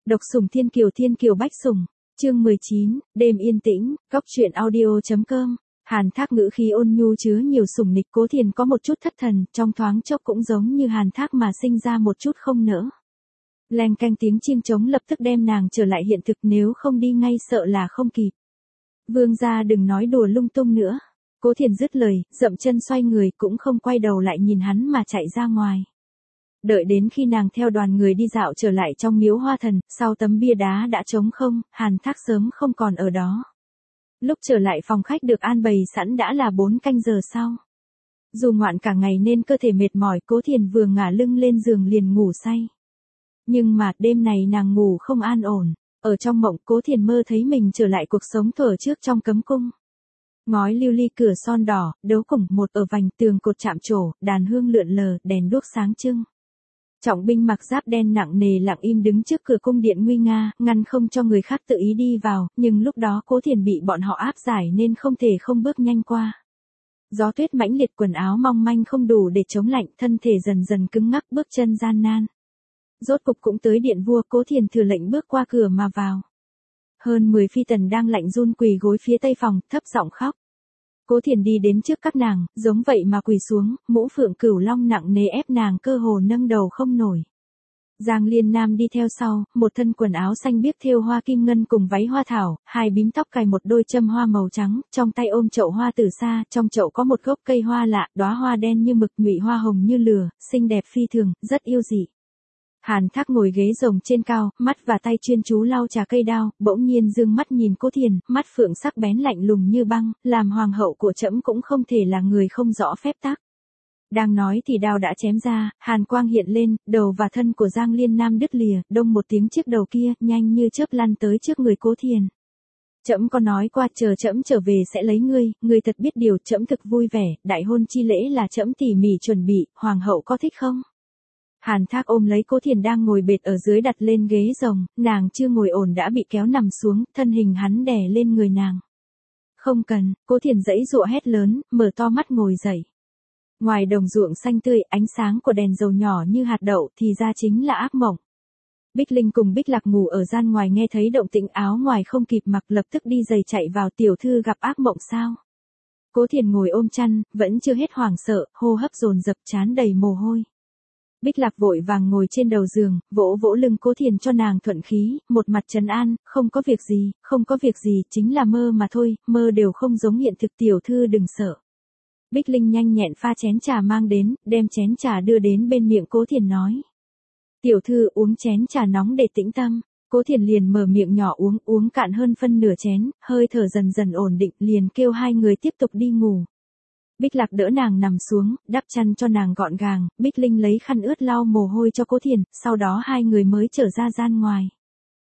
Độc sủng Thiên Kiều Bách Sủng, chương 19, đêm yên tĩnh, góc truyện audio.com. Hàn Thác ngữ khí ôn nhu chứa nhiều sủng nịch, Cố Thiền có một chút thất thần, trong thoáng chốc cũng giống như Hàn Thác mà sinh ra một chút không nỡ. Leng canh tiếng chiêng trống lập tức đem nàng trở lại hiện thực, nếu không đi ngay sợ là không kịp. Vương gia đừng nói đùa lung tung nữa. Cố Thiền dứt lời, dậm chân xoay người cũng không quay đầu lại nhìn hắn mà chạy ra ngoài. Đợi đến khi nàng theo đoàn người đi dạo trở lại trong miếu Hoa Thần, sau tấm bia đá đã trống không, Hàn Thác sớm không còn ở đó. Lúc trở lại phòng khách được an bày sẵn đã là 4 canh giờ sau. Dù ngoạn cả ngày nên cơ thể mệt mỏi, Cố Thiền vừa ngả lưng lên giường liền ngủ say. Nhưng mà đêm này nàng ngủ không an ổn. Ở trong mộng, Cố Thiền mơ thấy mình trở lại cuộc sống thuở trước trong cấm cung. Ngói lưu ly, cửa son đỏ, đấu củng một ở vành, tường cột chạm trổ, đàn hương lượn lờ, đèn đuốc sáng trưng. Trọng binh mặc giáp đen nặng nề lặng im đứng trước cửa cung điện nguy nga, ngăn không cho người khác tự ý đi vào, nhưng lúc đó Cố Thiền bị bọn họ áp giải nên không thể không bước nhanh qua. Gió tuyết mãnh liệt, quần áo mong manh không đủ để chống lạnh, thân thể dần dần cứng ngắc, bước chân gian nan. Rốt cục cũng tới điện vua, Cố Thiền thừa lệnh bước qua cửa mà vào. Hơn 10 phi tần đang lạnh run quỳ gối phía tây phòng, thấp giọng khóc. Cố Thiền đi đến trước các nàng, giống vậy mà quỳ xuống, mũ phượng cửu long nặng nề ép nàng cơ hồ nâng đầu không nổi. Giang Liên Nam đi theo sau, một thân quần áo xanh biếc thêu hoa kim ngân cùng váy hoa thảo, hai bím tóc cài một đôi châm hoa màu trắng, trong tay ôm chậu hoa từ xa, trong chậu có một gốc cây hoa lạ, đóa hoa đen như mực, nhụy hoa hồng như lửa, xinh đẹp phi thường, rất yêu dị. Hàn Thác ngồi ghế rồng trên cao, mắt và tay chuyên chú lau trà cây đao, bỗng nhiên dương mắt nhìn Cố Thiền, mắt phượng sắc bén lạnh lùng như băng, làm hoàng hậu của trẫm cũng không thể là người không rõ phép tắc. Đang nói thì đao đã chém ra, hàn quang hiện lên, đầu và thân của Giang Liên Nam đứt lìa, đông một tiếng chiếc đầu kia, nhanh như chớp lăn tới trước người Cố Thiền. Trẫm có nói qua chờ trẫm trở về sẽ lấy ngươi thật biết điều, trẫm thực vui vẻ, đại hôn chi lễ là trẫm tỉ mỉ chuẩn bị, hoàng hậu có thích không? Hàn Thác ôm lấy Cố Thiền đang ngồi bệt ở dưới đặt lên ghế rồng, nàng chưa ngồi ổn đã bị kéo nằm xuống, thân hình hắn đè lên người nàng. Không cần, Cố Thiền giãy giụa hét lớn, mở to mắt ngồi dậy. Ngoài đồng ruộng xanh tươi, ánh sáng của đèn dầu nhỏ như hạt đậu thì ra chính là ác mộng. Bích Linh cùng Bích Lạc ngủ ở gian ngoài nghe thấy động tĩnh áo ngoài không kịp mặc lập tức đi giày chạy vào, tiểu thư gặp ác mộng sao? Cố Thiền ngồi ôm chăn, vẫn chưa hết hoảng sợ, hô hấp dồn dập, trán đầy mồ hôi. Bích Lạc vội vàng ngồi trên đầu giường, vỗ vỗ lưng Cố Thiền cho nàng thuận khí, một mặt trấn an, không có việc gì, chính là mơ mà thôi, mơ đều không giống hiện thực, tiểu thư đừng sợ. Bích Linh nhanh nhẹn pha chén trà mang đến, đem chén trà đưa đến bên miệng Cố Thiền nói. Tiểu thư uống chén trà nóng để tĩnh tâm. Cố Thiền liền mở miệng nhỏ uống cạn hơn phân nửa chén, hơi thở dần dần ổn định, liền kêu hai người tiếp tục đi ngủ. Bích Lạc đỡ nàng nằm xuống, đắp chăn cho nàng gọn gàng, Bích Linh lấy khăn ướt lau mồ hôi cho Cố Thiền, sau đó hai người mới trở ra gian ngoài.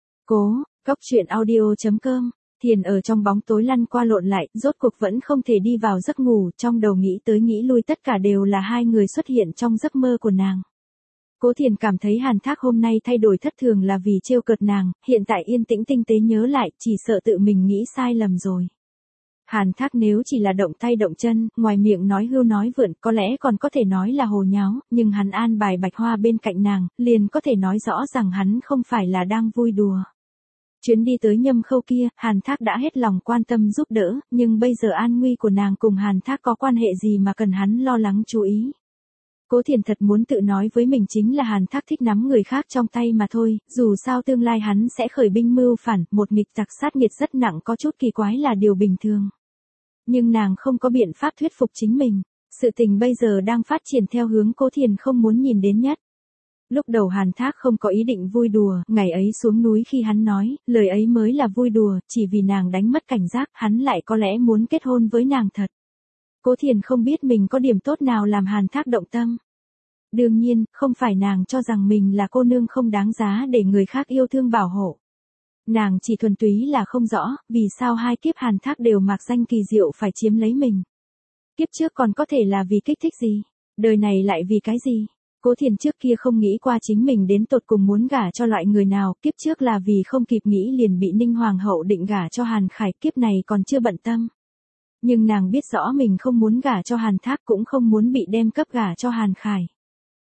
Góc truyện audio.com. Thiền ở trong bóng tối lăn qua lộn lại, rốt cuộc vẫn không thể đi vào giấc ngủ, trong đầu nghĩ tới nghĩ lui tất cả đều là hai người xuất hiện trong giấc mơ của nàng. Cố Thiền cảm thấy Hàn Thác hôm nay thay đổi thất thường là vì trêu cợt nàng, hiện tại yên tĩnh tinh tế nhớ lại, chỉ sợ tự mình nghĩ sai lầm rồi. Hàn Thác nếu chỉ là động tay động chân, ngoài miệng nói hưu nói vượn, có lẽ còn có thể nói là hồ nháo, nhưng hắn an bài Bạch Hoa bên cạnh nàng, liền có thể nói rõ rằng hắn không phải là đang vui đùa. Chuyến đi tới Nhâm Khâu kia, Hàn Thác đã hết lòng quan tâm giúp đỡ, nhưng bây giờ an nguy của nàng cùng Hàn Thác có quan hệ gì mà cần hắn lo lắng chú ý. Cố Thiền thật muốn tự nói với mình chính là Hàn Thác thích nắm người khác trong tay mà thôi, dù sao tương lai hắn sẽ khởi binh mưu phản, một nghịch tặc sát nghiệt rất nặng có chút kỳ quái là điều bình thường. Nhưng nàng không có biện pháp thuyết phục chính mình, sự tình bây giờ đang phát triển theo hướng Cố Thiền không muốn nhìn đến nhất. Lúc đầu Hàn Thác không có ý định vui đùa, ngày ấy xuống núi khi hắn nói, lời ấy mới là vui đùa, chỉ vì nàng đánh mất cảnh giác, hắn lại có lẽ muốn kết hôn với nàng thật. Cố Thiền không biết mình có điểm tốt nào làm Hàn Thác động tâm. Đương nhiên, không phải nàng cho rằng mình là cô nương không đáng giá để người khác yêu thương bảo hộ. Nàng chỉ thuần túy là không rõ, vì sao hai kiếp Hàn Thác đều mạc danh kỳ diệu phải chiếm lấy mình. Kiếp trước còn có thể là vì kích thích gì, đời này lại vì cái gì? Cố Thiền trước kia không nghĩ qua chính mình đến tột cùng muốn gả cho loại người nào, kiếp trước là vì không kịp nghĩ liền bị Ninh Hoàng hậu định gả cho Hàn Khải, kiếp này còn chưa bận tâm. Nhưng nàng biết rõ mình không muốn gả cho Hàn Thác cũng không muốn bị đem cấp gả cho Hàn Khải.